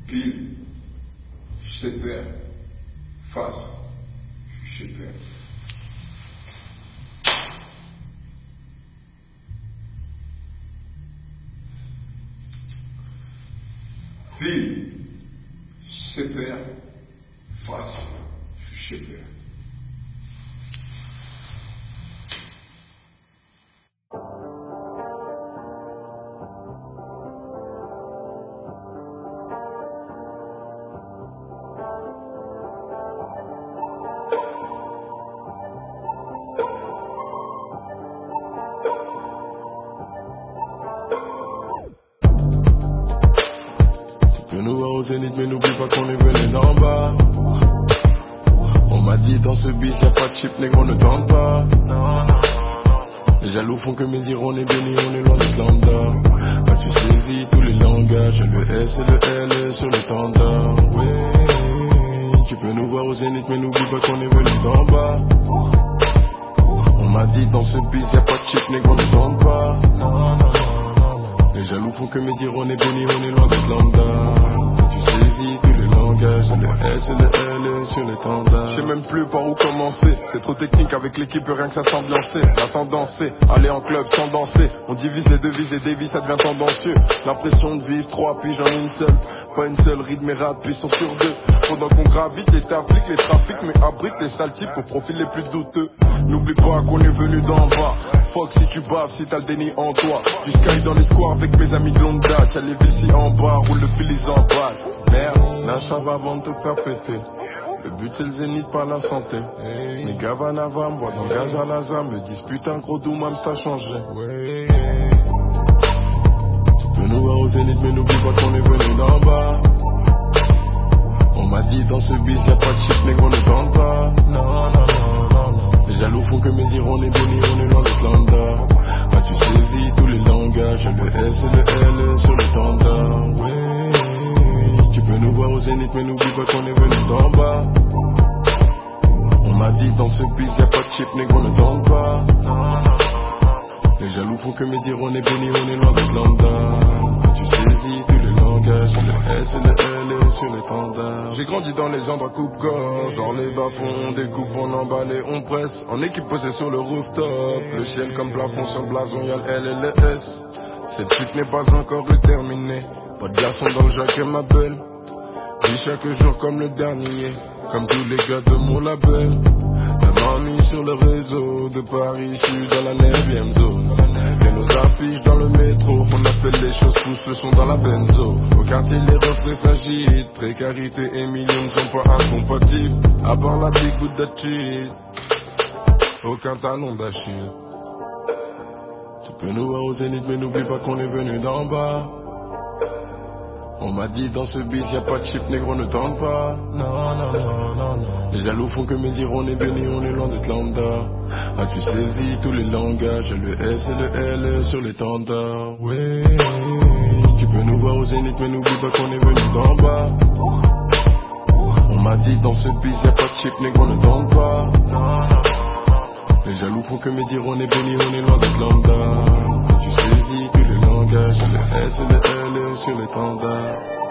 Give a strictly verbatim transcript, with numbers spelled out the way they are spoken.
Pile, je sais faire. Face, je sais faire. Pile, je sais faire. Face, je sais faire. Tu peux nous voir au zénith, mais n'oublie pas qu'on est venu d'en bas. On m'a dit dans ce bis y'a pas de chip, négro ne tente pas. Les jaloux font que médire, on est béni, on est loin d'être lambda. As-tu saisi tous les langages, le S et le L sur l'étendard. Oui, tu peux nous voir au zénith, mais n'oublie pas qu'on est venu d'en bas. On m'a dit dans ce bis y'a pas de chip, négro ne tente pas. Les jaloux font que médire, on est béni, on est loin d'être lambda. Tu saisis tous les langages, le S et le L sur l'étendard. Je sais même plus par où commencer, c'est trop technique avec l'équipe, rien que ça s'ambiancer. La tendance c'est aller en club sans danser. On divise les devises et des vies, ça devient tendancieux. L'impression de vivre trois piges en une seule. Pas une seule rythme et rap, puissance sur deux. Pendant qu'on gravite les trafics, les trafics, mais abrite les sales types au profil les plus douteux. N'oublie pas qu'on est venu d'en bas. Fuck si tu baves, si t'as le déni en toi. Du sky dans les squares avec mes amis de longue date. Y'a les vici en bas, roule le fil, ils en balle. Merde, lâche avant de te faire péter. Le but c'est le zénith, pas la santé. Les gars Vanava, moi dans gaz à la zame. Me dispute un gros doumam, ça a changé. Tu peux nous voir au zénith, mais n'oublie pas qu'on est venu d'en bas. On m'a dit dans ce bis y'a pas de chip, négro ne tente pas. Non, non, non, non, non. Les jaloux font que médire, on est béni, on est loin d'être lambda. As-tu saisi tous les langages, le S et le L sur l'étendard. Oui, tu peux nous voir au zénith, mais n'oublie pas qu'on est venu d'en bas. On m'a dit dans ce bis y'a pas de chip, négro ne tente pas. Les jaloux font que médire, on est béni, on est loin d'être lambda. As-tu saisi tous les langages, le S et le L sur l'étendard. J'ai grandi dans les endroits coupe-gorge, dans les bas-fonds, on découpe, on emballe et on presse. En équipe posée sur le rooftop, le ciel comme plafond sur le blason, y'a le L et le S. Cette suite n'est pas encore terminée, pas de garçon dans le jacket ma belle. Vis chaque jour comme le dernier, comme tous les gars de mon label. La mamie sur le réseau de Paris, je suis dans la neuvième zone. Et nos affiches dans le métro, on a fait les choses, pousse le son dans la benzo. Au quartier les refrains s'agitent, précarité et millions ne sont pas incompatibles. À part la big bout de cheese, aucun talon d'Achille. Tu peux nous voir au zénith, mais n'oublie pas qu'on est venu d'en bas. On m'a dit dans ce bis y'a pas de chip, négro ne tente pas. Non, non, non, non, non. Les jaloux font que médire, on est béni, on est loin d'être lambda. As-tu saisi tous les langages, le S et le L sur l'étendard. Oui, tu peux nous voir au zénith, mais n'oublie pas qu'on est venu d'en bas. On m'a dit dans ce bis y'a pas de chip, négro ne tente pas. Les jaloux font que médire, on est béni, on est loin d'être lambda. As-tu saisi tous les langages, le S et le L sur l'étendard.